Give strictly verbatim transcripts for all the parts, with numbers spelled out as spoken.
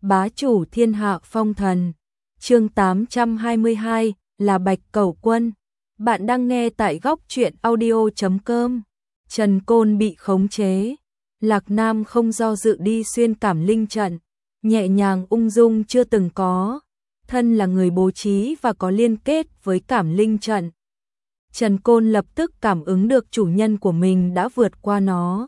bá chủ thiên hạ phong thần. Chương tám trăm hai mươi hai là Bạch Cẩu Quân. Bạn đang nghe tại góc truyện audio chấm com. Trần Côn bị khống chế, Lạc Nam không do dự đi xuyên cảm linh trận, nhẹ nhàng ung dung chưa từng có. Thân là người bố trí và có liên kết với cảm linh trận, Trần Côn lập tức cảm ứng được chủ nhân của mình đã vượt qua nó.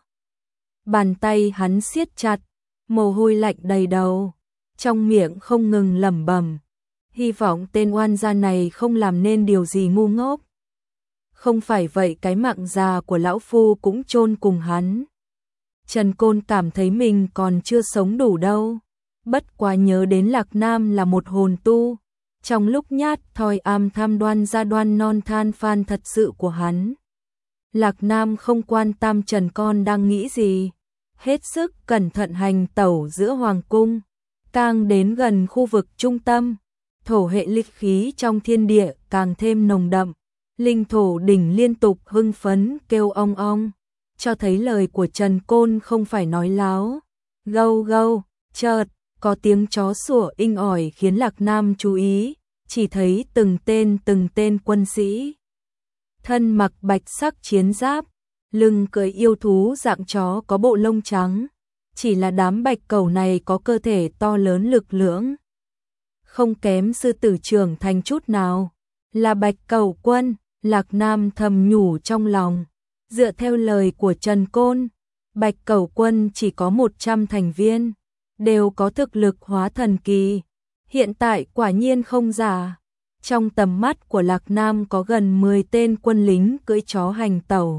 Bàn tay hắn siết chặt, mồ hôi lạnh đầy đầu, trong miệng không ngừng lẩm bẩm, hy vọng tên oan gia này không làm nên điều gì ngu ngốc. Không phải vậy cái mạng già của lão phu cũng chôn cùng hắn. Trần Côn cảm thấy mình còn chưa sống đủ đâu. Bất quá nhớ đến Lạc Nam là một hồn tu, trong lúc nhát thoi am tham đoan ra đoan non than phan thật sự của hắn. Lạc Nam không quan tâm Trần Côn đang nghĩ gì, hết sức cẩn thận hành tẩu giữa hoàng cung, càng đến gần khu vực trung tâm, thổ hệ linh khí trong thiên địa càng thêm nồng đậm, linh thổ đỉnh liên tục hưng phấn kêu ong ong, cho thấy lời của Trần Côn không phải nói láo. Gâu gâu, chợt có tiếng chó sủa inh ỏi khiến Lạc Nam chú ý, chỉ thấy từng tên từng tên quân sĩ thân mặc bạch sắc chiến giáp, lưng cưỡi yêu thú dạng chó có bộ lông trắng, chỉ là đám bạch cẩu này có cơ thể to lớn lực lưỡng, không kém sư tử trưởng thành chút nào. Là Bạch Cẩu Quân, Lạc Nam thầm nhủ trong lòng. Dựa theo lời của Trần Côn, Bạch Cẩu Quân chỉ có một trăm thành viên, đều có thực lực hóa thần kỳ. Hiện tại quả nhiên không giả. Trong tầm mắt của Lạc Nam có gần mười tên quân lính cưỡi chó hành tẩu.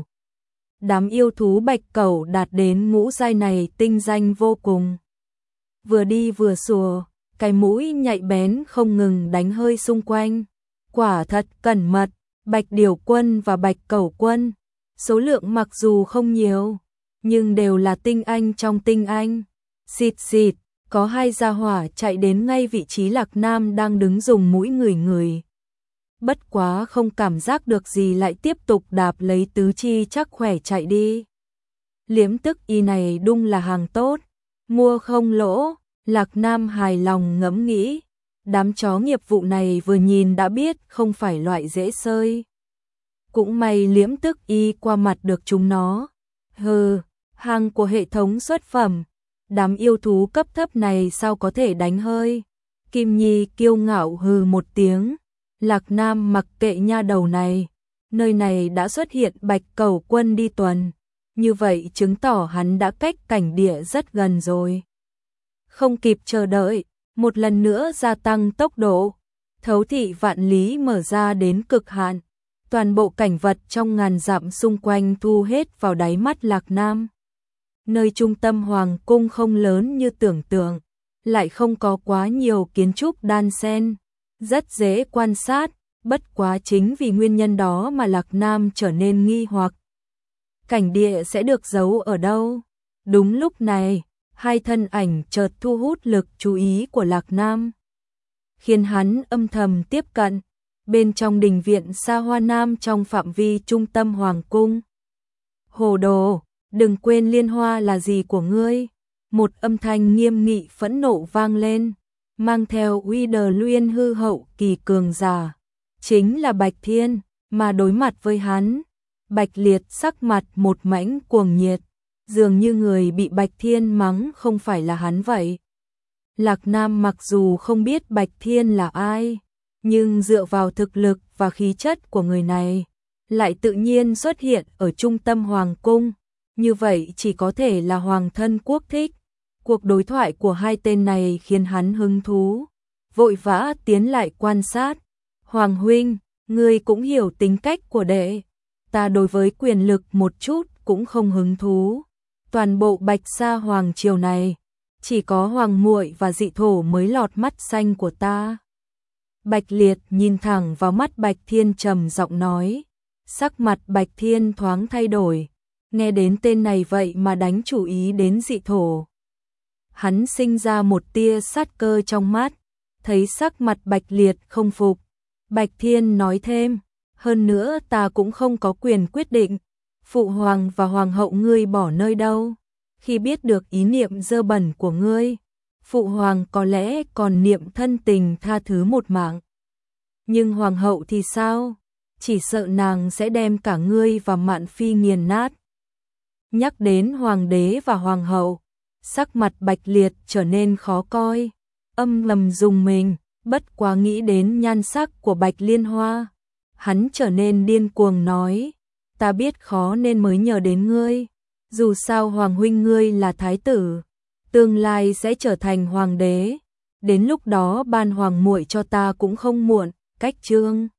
Đám yêu thú bạch cẩu đạt đến ngũ giai này tinh danh vô cùng. Vừa đi vừa sủa, cái mũi nhạy bén không ngừng đánh hơi xung quanh. Quả thật cẩn mật, Bạch Điểu Quân và Bạch Cẩu Quân, số lượng mặc dù không nhiều, nhưng đều là tinh anh trong tinh anh. Xịt xịt, có hai gia hỏa chạy đến ngay vị trí Lạc Nam đang đứng dùng mũi ngửi ngửi. Bất quá không cảm giác được gì lại tiếp tục đạp lấy tứ chi chắc khỏe chạy đi. Liễm tức y này đung là hàng tốt, mua không lỗ. Lạc Nam hài lòng ngẫm nghĩ, đám chó nghiệp vụ này vừa nhìn đã biết không phải loại dễ sơi. Cũng may liễm tức y qua mặt được chúng nó. Hừ, hàng của hệ thống xuất phẩm, đám yêu thú cấp thấp này sao có thể đánh hơi. Kim Nhi kiêu ngạo hừ một tiếng. Lạc Nam mặc kệ nha đầu này, nơi này đã xuất hiện Bạch Cẩu Quân đi tuần, như vậy chứng tỏ hắn đã cách cảnh địa rất gần rồi. Không kịp chờ đợi, một lần nữa gia tăng tốc độ, thấu thị vạn lý mở ra đến cực hạn, toàn bộ cảnh vật trong ngàn dặm xung quanh thu hết vào đáy mắt Lạc Nam. Nơi trung tâm hoàng cung không lớn như tưởng tượng, lại không có quá nhiều kiến trúc đan xen, rất dễ quan sát, bất quá chính vì nguyên nhân đó mà Lạc Nam trở nên nghi hoặc. Cảnh địa sẽ được giấu ở đâu? Đúng lúc này, hai thân ảnh chợt thu hút lực chú ý của Lạc Nam, khiến hắn âm thầm tiếp cận. Bên trong đình viện xa hoa nam trong phạm vi trung tâm hoàng cung. Hồ đồ, đừng quên liên hoa là gì của ngươi. Một âm thanh nghiêm nghị phẫn nộ vang lên, mang theo uy đờ luyên hư hậu kỳ cường giả. Chính là Bạch Thiên, mà đối mặt với hắn, Bạch Liệt sắc mặt một mảnh cuồng nhiệt, dường như người bị Bạch Thiên mắng không phải là hắn vậy. Lạc Nam mặc dù không biết Bạch Thiên là ai, nhưng dựa vào thực lực và khí chất của người này, lại tự nhiên xuất hiện ở trung tâm hoàng cung, như vậy chỉ có thể là hoàng thân quốc thích. Cuộc đối thoại của hai tên này khiến hắn hứng thú, vội vã tiến lại quan sát. Hoàng huynh, ngươi cũng hiểu tính cách của đệ, ta đối với quyền lực một chút cũng không hứng thú. Toàn bộ Bạch Sa hoàng triều này, chỉ có hoàng muội và dị thổ mới lọt mắt xanh của ta. Bạch Liệt nhìn thẳng vào mắt Bạch Thiên trầm giọng nói, sắc mặt Bạch Thiên thoáng thay đổi, nghe đến tên này vậy mà đánh chủ ý đến dị thổ. Hắn sinh ra một tia sát cơ trong mắt, thấy sắc mặt Bạch Liệt không phục. Bạch Thiên nói thêm, hơn nữa ta cũng không có quyền quyết định, phụ hoàng và hoàng hậu ngươi bỏ nơi đâu. Khi biết được ý niệm dơ bẩn của ngươi, phụ hoàng có lẽ còn niệm thân tình tha thứ một mạng. Nhưng hoàng hậu thì sao? Chỉ sợ nàng sẽ đem cả ngươi và Mạn Phi nghiền nát. Nhắc đến hoàng đế và hoàng hậu, sắc mặt Bạch Liệt trở nên khó coi, âm thầm dùng mình, bất quá nghĩ đến nhan sắc của Bạch Liên Hoa. Hắn trở nên điên cuồng nói, ta biết khó nên mới nhờ đến ngươi, dù sao hoàng huynh ngươi là thái tử, tương lai sẽ trở thành hoàng đế, đến lúc đó ban hoàng muội cho ta cũng không muộn. Cách Chương